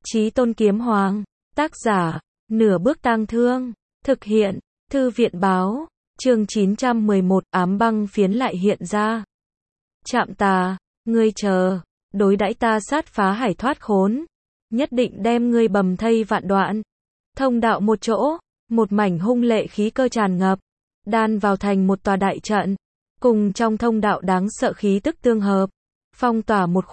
Chí Tôn Kiếm Hoàng, tác giả, Nửa Bước Tang Thương, thực hiện, Thư viện báo, chương 911, ám băng phiến lại hiện ra. Trạm Tà, ngươi chờ, đối đãi ta sát phá hải thoát khốn, nhất định đem ngươi bầm thây vạn đoạn. Thông đạo một chỗ, một mảnh hung lệ khí cơ tràn ngập, đan vào thành một tòa đại trận, cùng trong thông đạo đáng sợ khí tức tương hợp, phong tỏa một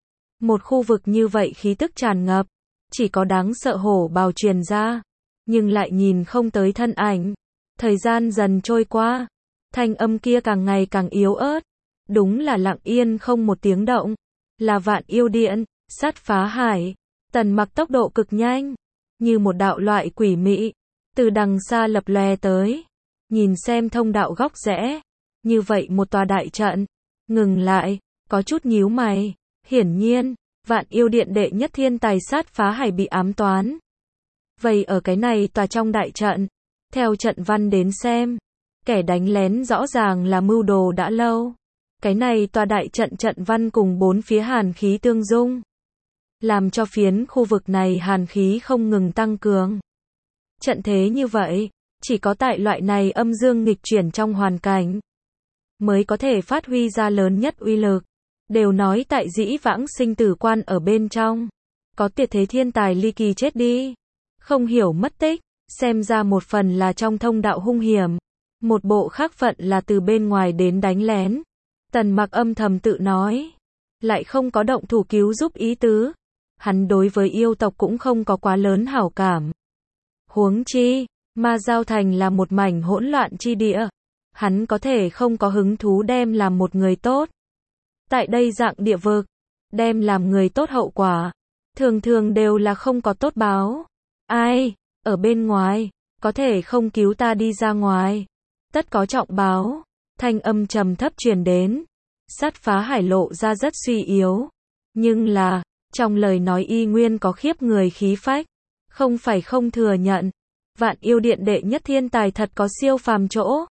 khu vực như vậy khí tức tràn ngập, chỉ có đáng sợ hổ bào truyền ra, nhưng lại nhìn không tới thân ảnh. Thời gian dần trôi qua, thanh âm kia càng ngày càng yếu ớt, đúng là lặng yên không một tiếng động, là Vạn Yêu Điện, sát phá hải. Tần Mặc tốc độ cực nhanh, như một đạo loại quỷ mị, từ đằng xa lập lòe tới, nhìn xem thông đạo góc rẽ, như vậy một tòa đại trận, ngừng lại, có chút nhíu mày, hiển nhiên, Vạn Yêu Điện đệ nhất thiên tài sát phá hải bị ám toán. Vậy ở cái này tòa trong đại trận, theo trận văn đến xem, kẻ đánh lén rõ ràng là mưu đồ đã lâu. Cái này tòa đại trận trận văn cùng bốn phía hàn khí tương dung, làm cho phiến khu vực này hàn khí không ngừng tăng cường. Trận thế như vậy, chỉ có tại loại này âm dương nghịch chuyển trong hoàn cảnh, mới có thể phát huy ra lớn nhất uy lực. Đều nói tại dĩ vãng sinh tử quan ở bên trong, có tuyệt thế thiên tài ly kỳ chết đi, không hiểu mất tích, xem ra một phần là trong thông đạo hung hiểm, một bộ khác phận là từ bên ngoài đến đánh lén. Tần Mặc âm thầm tự nói, lại không có động thủ cứu giúp ý tứ. Hắn đối với yêu tộc cũng không có quá lớn hảo cảm. Huống chi, Ma Giao Thành là một mảnh hỗn loạn chi địa, hắn có thể không có hứng thú đem làm một người tốt. Tại đây dạng địa vực, đem làm người tốt hậu quả, thường thường đều là không có tốt báo. Ai, ở bên ngoài, có thể không cứu ta đi ra ngoài, tất có trọng báo. Thanh âm trầm thấp truyền đến, sát phá hải lộ ra rất suy yếu, nhưng là, trong lời nói y nguyên có khiếp người khí phách, không phải không thừa nhận, Vạn Yêu Điện đệ nhất thiên tài thật có siêu phàm chỗ.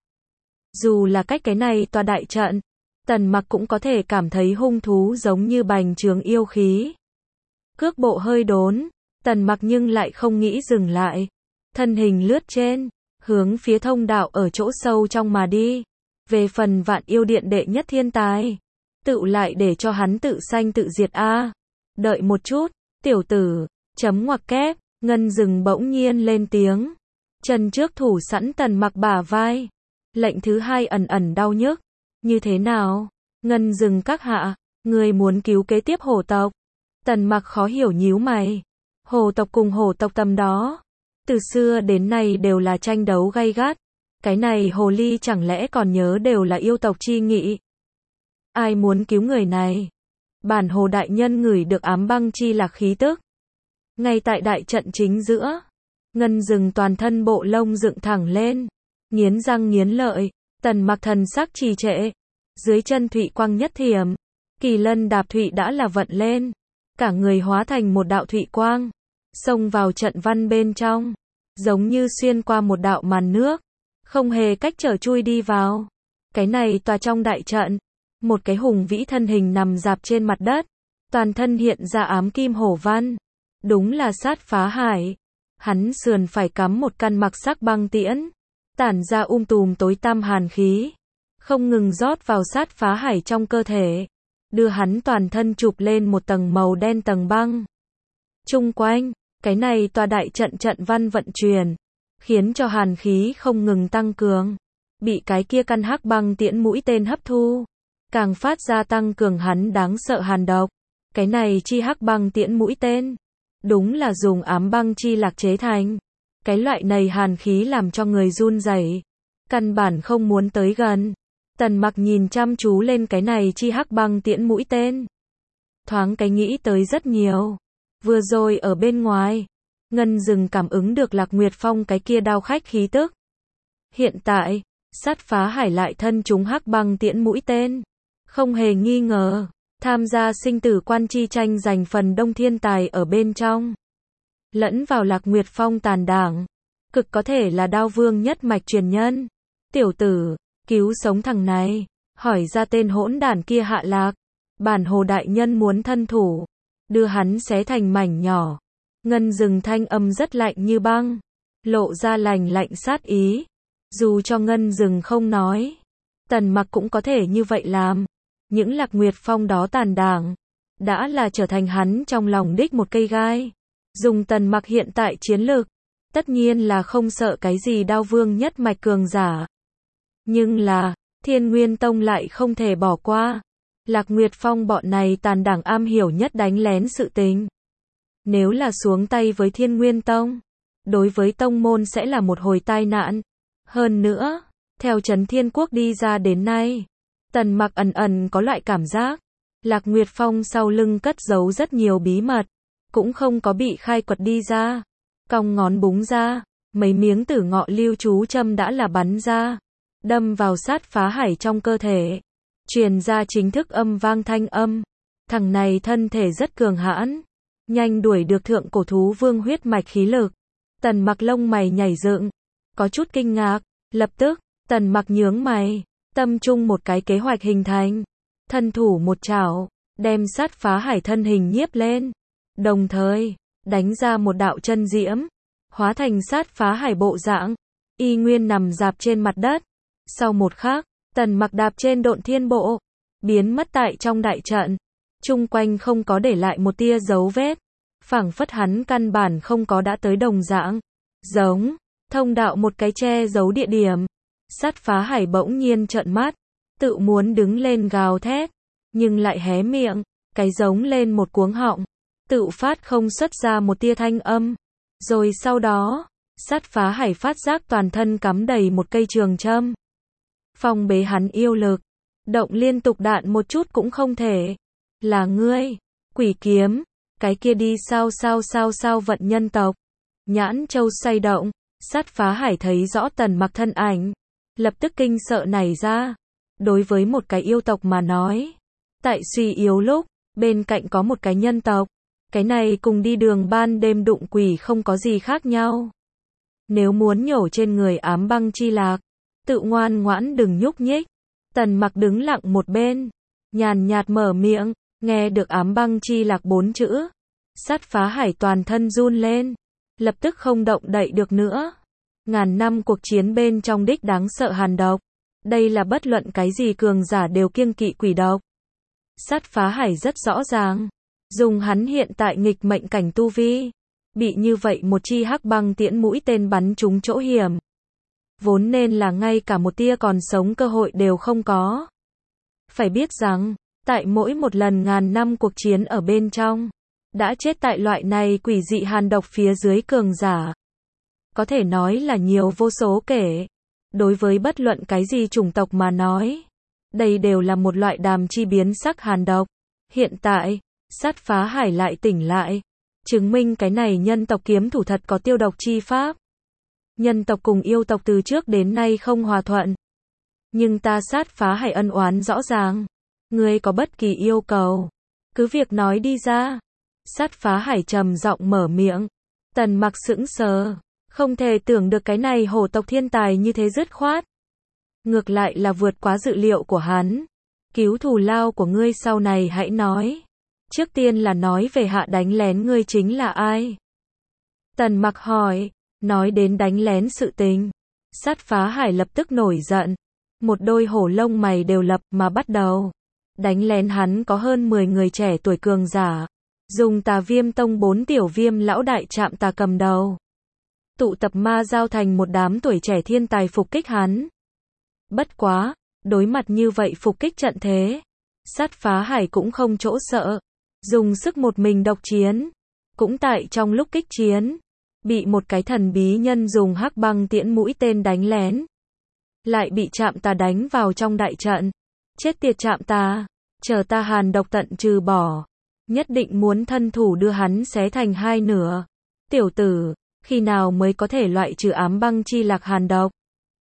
Dù là cách cái này tòa đại trận, Tần Mặc cũng có thể cảm thấy hung thú giống như bành trướng yêu khí. Cước bộ hơi đốn, Tần Mặc nhưng lại không nghĩ dừng lại, thân hình lướt trên, hướng phía thông đạo ở chỗ sâu trong mà đi. Về phần Vạn Yêu Điện đệ nhất thiên tài, tự lại để cho hắn tự sanh tự diệt a. Đợi một chút, tiểu tử, chấm ngoặc kép, Ngân Dừng bỗng nhiên lên tiếng. Chân trước thủ sẵn Tần Mặc bả vai. Lệnh thứ hai ẩn ẩn đau nhức. Như thế nào? Ngân Dừng các hạ, người muốn cứu kế tiếp hổ tộc. Tần Mặc khó hiểu nhíu mày. Hổ tộc cùng hổ tộc tầm đó, từ xưa đến nay đều là tranh đấu gay gắt. Cái này hồ ly chẳng lẽ còn nhớ đều là yêu tộc chi nghị? Ai muốn cứu người này? Bản hồ đại nhân ngửi được ám băng chi lạc khí tức. Ngay tại đại trận chính giữa, Ngân Dừng toàn thân bộ lông dựng thẳng lên, nghiến răng nghiến lợi. Tần Mặc thần sắc trì trệ, dưới chân thụy quang nhất thiểm, kỳ lân đạp thụy đã là vận lên, cả người hóa thành một đạo thụy quang, xông vào trận văn bên trong, giống như xuyên qua một đạo màn nước, không hề cách trở chui đi vào. Cái này tòa trong đại trận, một cái hùng vĩ thân hình nằm dạp trên mặt đất, toàn thân hiện ra ám kim hổ văn, đúng là sát phá hải. Hắn sườn phải cắm một căn mặc sắc băng tiễn, tản ra tùm tối tăm hàn khí, không ngừng rót vào sát phá hải trong cơ thể, đưa hắn toàn thân chụp lên một tầng màu đen tầng băng. Chung quanh, cái này tòa đại trận trận văn vận chuyển, khiến cho hàn khí không ngừng tăng cường, bị cái kia căn hắc băng tiễn mũi tên hấp thu, càng phát ra tăng cường hắn đáng sợ hàn độc. Cái này chi hắc băng tiễn mũi tên, đúng là dùng ám băng chi lạc chế thành. Cái loại này hàn khí làm cho người run rẩy, căn bản không muốn tới gần. Tần Mặc nhìn chăm chú lên cái này chi hắc băng tiễn mũi tên, thoáng cái nghĩ tới rất nhiều. Vừa rồi ở bên ngoài, Ngân Dừng cảm ứng được Lạc Nguyệt Phong cái kia đao khách khí tức. Hiện tại, sát phá hải lại thân chúng hắc băng tiễn mũi tên, không hề nghi ngờ, tham gia sinh tử quan chi tranh giành phần đông thiên tài ở bên trong, lẫn vào Lạc Nguyệt Phong tàn đảng, cực có thể là đao vương nhất mạch truyền nhân. Tiểu tử, cứu sống thằng này, hỏi ra tên hỗn đản kia hạ lạc, bản hồ đại nhân muốn thân thủ, đưa hắn xé thành mảnh nhỏ. Ngân Dừng thanh âm rất lạnh như băng, lộ ra lạnh lạnh sát ý. Dù cho Ngân Dừng không nói, Tần Mặc cũng có thể như vậy làm. Những Lạc Nguyệt Phong đó tàn đảng, đã là trở thành hắn trong lòng đích một cây gai. Dùng Tần Mặc hiện tại chiến lược, tất nhiên là không sợ cái gì Đao Vương nhất mạch cường giả. Nhưng là, Thiên Nguyên Tông lại không thể bỏ qua. Lạc Nguyệt Phong bọn này tàn đảng am hiểu nhất đánh lén sự tình. Nếu là xuống tay với Thiên Nguyên Tông, đối với tông môn sẽ là một hồi tai nạn. Hơn nữa, theo Trấn Thiên Quốc đi ra đến nay, Tần Mặc ẩn ẩn có loại cảm giác, Lạc Nguyệt Phong sau lưng cất giấu rất nhiều bí mật, cũng không có bị khai quật đi ra. Cong ngón búng ra, mấy miếng tử ngọ lưu chú châm đã là bắn ra, đâm vào Sát Phá Hải trong cơ thể, truyền ra chính thức âm vang thanh âm. Thằng này thân thể rất cường hãn, nhanh đuổi được thượng cổ thú vương huyết mạch khí lực. Tần Mặc lông mày nhảy dựng, có chút kinh ngạc, lập tức, Tần Mặc nhướng mày, tâm trung một cái kế hoạch hình thành, thân thủ một chảo, đem Sát Phá Hải thân hình nhiếp lên, đồng thời, đánh ra một đạo chân diễm, hóa thành Sát Phá Hải bộ dạng, y nguyên nằm dạp trên mặt đất. Sau một khắc, Tần Mặc đạp trên Độn Thiên Bộ, biến mất tại trong đại trận, chung quanh không có để lại một tia dấu vết, phảng phất hắn căn bản không có đã tới đồng dạng. Giống, thông đạo một cái che giấu địa điểm. Sát Phá Hải bỗng nhiên trợn mắt, tự muốn đứng lên gào thét, nhưng lại hé miệng, cái giống lên một cuống họng, tự phát không xuất ra một tia thanh âm. Rồi sau đó, Sát Phá Hải phát giác toàn thân cắm đầy một cây trường châm. Phong bế hắn yêu lực, động liên tục đạn một chút cũng không thể. Là ngươi, Quỷ Kiếm, cái kia đi sao vận nhân tộc. Nhãn châu xoay động, Sát Phá Hải thấy rõ Tần Mặc thân ảnh, lập tức kinh sợ nảy ra. Đối với một cái yêu tộc mà nói, tại suy yếu lúc, bên cạnh có một cái nhân tộc, cái này cùng đi đường ban đêm đụng quỷ không có gì khác nhau. Nếu muốn nhổ trên người ám băng chi lạc, tự ngoan ngoãn đừng nhúc nhích. Tần Mặc đứng lặng một bên, nhàn nhạt mở miệng, nghe được ám băng chi lạc 4 chữ. Sát Phá Hải toàn thân run lên, lập tức không động đậy được nữa. Ngàn năm cuộc chiến bên trong đích đáng sợ hàn độc. Đây là bất luận cái gì cường giả đều kiêng kỵ quỷ độc. Sát Phá Hải rất rõ ràng, dùng hắn hiện tại nghịch mệnh cảnh tu vi, bị như vậy một chi hắc băng tiễn mũi tên bắn trúng chỗ hiểm, vốn nên là ngay cả một tia còn sống cơ hội đều không có. Phải biết rằng, tại mỗi một lần ngàn năm cuộc chiến ở bên trong, đã chết tại loại này quỷ dị hàn độc phía dưới cường giả, có thể nói là nhiều vô số kể. Đối với bất luận cái gì chủng tộc mà nói, đây đều là một loại đàm chi biến sắc hàn độc. Hiện tại, Sát Phá Hải lại tỉnh lại, chứng minh cái này nhân tộc kiếm thủ thật có tiêu độc chi pháp. Nhân tộc cùng yêu tộc từ trước đến nay không hòa thuận, nhưng ta Sát Phá Hải ân oán rõ ràng. Ngươi có bất kỳ yêu cầu, cứ việc nói đi ra. Sát Phá Hải trầm giọng mở miệng. Tần Mặc sững sờ, không thể tưởng được cái này hổ tộc thiên tài như thế dứt khoát. Ngược lại là vượt quá dự liệu của hắn. Cứu thù lao của ngươi sau này hãy nói. Trước tiên là nói về hạ đánh lén ngươi chính là ai? Tần Mặc hỏi. Nói đến đánh lén sự tình, Sát Phá Hải lập tức nổi giận. Một đôi hổ lông mày đều lập mà bắt đầu. Đánh lén hắn có hơn 10 người trẻ tuổi cường giả. Dùng Tà Viêm Tông 4 tiểu viêm lão đại Trạm Tà cầm đầu. Tụ tập ma giao thành một đám tuổi trẻ thiên tài phục kích hắn. Bất quá, đối mặt như vậy phục kích trận thế, Sát Phá Hải cũng không chỗ sợ. Dùng sức một mình độc chiến. Cũng tại trong lúc kích chiến, bị một cái thần bí nhân dùng hắc băng tiễn mũi tên đánh lén. Lại bị Trạm Tà đánh vào trong đại trận. Chết tiệt Trạm Tà, chờ ta hàn độc tận trừ bỏ. Nhất định muốn thân thủ đưa hắn xé thành hai nửa. Tiểu tử, khi nào mới có thể loại trừ ám băng chi lạc hàn độc?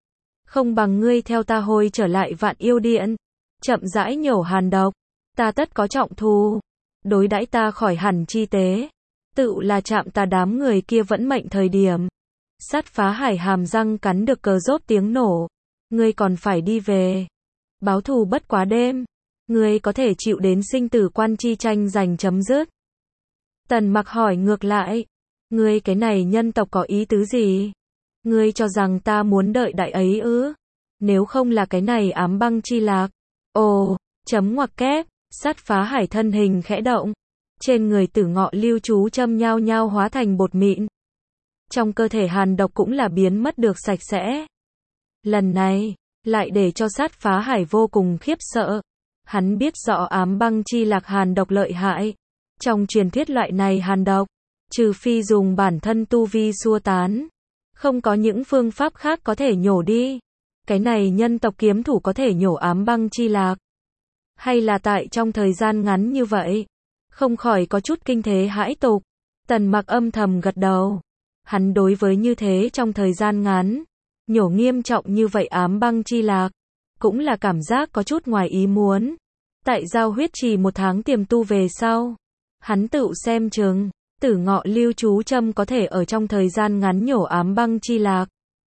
Không bằng ngươi theo ta hồi trở lại Vạn Yêu Điện, chậm rãi nhổ hàn độc, ta tất có trọng thù. Đối đãi ta khỏi hẳn chi tế. Tự là Trạm Tà đám người kia vẫn mệnh thời điểm. Sát Phá Hải hàm răng cắn được cờ rốt tiếng nổ. Ngươi còn phải đi về. Báo thù bất quá đêm. Ngươi có thể chịu đến sinh tử quan chi tranh giành chấm dứt. Tần Mặc hỏi ngược lại. Ngươi cái này nhân tộc có ý tứ gì? Ngươi cho rằng ta muốn đợi đại ấy ư? Nếu không là cái này ám băng chi lạc. Ồ, chấm ngoặc kép, Sát Phá Hải thân hình khẽ động. Trên người Tử Ngọ Lưu Chú châm nhao nhao hóa thành bột mịn. Trong cơ thể hàn độc cũng là biến mất được sạch sẽ. Lần này, lại để cho Sát Phá Hải vô cùng khiếp sợ. Hắn biết rõ ám băng chi lạc hàn độc lợi hại. Trong truyền thuyết loại này hàn độc, trừ phi dùng bản thân tu vi xua tán, không có những phương pháp khác có thể nhổ đi. Cái này nhân tộc kiếm thủ có thể nhổ ám băng chi lạc. Hay là tại trong thời gian ngắn như vậy, không khỏi có chút kinh thế hãi tục. Tần Mặc âm thầm gật đầu. Hắn đối với như thế trong thời gian ngắn, nhổ nghiêm trọng như vậy ám băng chi lạc, cũng là cảm giác có chút ngoài ý muốn. Tại giao huyết trì 1 tháng tiềm tu về sau, hắn tự xem chừng, Tử Ngọ Lưu Chú châm có thể ở trong thời gian ngắn nhổ ám băng chi lạc.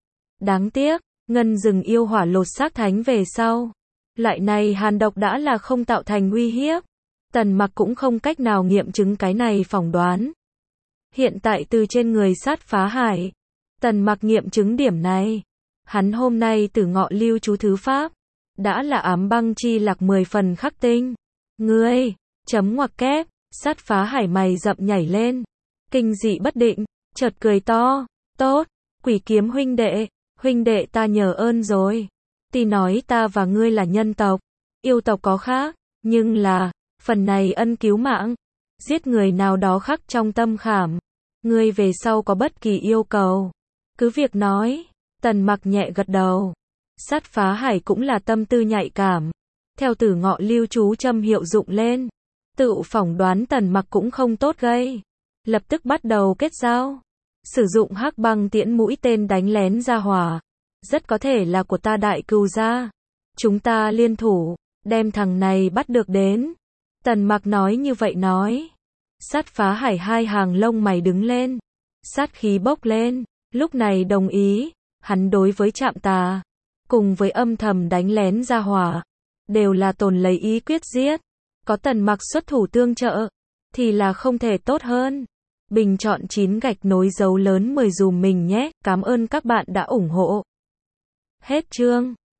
Đáng tiếc, ngân rừng yêu hỏa lột xác thánh về sau, loại này hàn độc đã là không tạo thành uy hiếp. Tần Mặc cũng không cách nào nghiệm chứng cái này phỏng đoán. Hiện tại từ trên người Sát Phá Hải, Tần Mặc nghiệm chứng điểm này. Hắn hôm nay Tử Ngọ Lưu Chú thứ pháp, đã là ám băng chi lạc 10 phần khắc tinh. Ngươi, chấm ngoặc kép, Sát Phá Hải mày rậm nhảy lên, kinh dị bất định, chợt cười to, tốt, Quỷ Kiếm huynh đệ ta nhờ ơn rồi. Tuy nói ta và ngươi là nhân tộc, yêu tộc có khác, nhưng là, phần này ân cứu mạng, giết người nào đó khắc trong tâm khảm. Ngươi về sau có bất kỳ yêu cầu, cứ việc nói. Tần Mặc nhẹ gật đầu. Sát Phá Hải cũng là tâm tư nhạy cảm. Theo Tử Ngọ Lưu Chú châm hiệu dụng lên, tự phỏng đoán Tần Mặc cũng không tốt gây. Lập tức bắt đầu kết giao. Sử dụng hắc băng tiễn mũi tên đánh lén ra hỏa. Rất có thể là của ta Đại Cừu gia. Chúng ta liên thủ, đem thằng này bắt được đến. Tần Mặc nói như vậy nói. Sát Phá Hải hai hàng lông mày đứng lên. Sát khí bốc lên. Lúc này đồng ý. Hắn đối với Trạm Tà, cùng với âm thầm đánh lén ra hỏa, đều là tồn lấy ý quyết giết. Có Tần Mặc xuất thủ tương trợ, thì là không thể tốt hơn. Bình chọn 9 gạch nối dấu lớn 10 dùm mình nhé. Cảm ơn các bạn đã ủng hộ. Hết chương.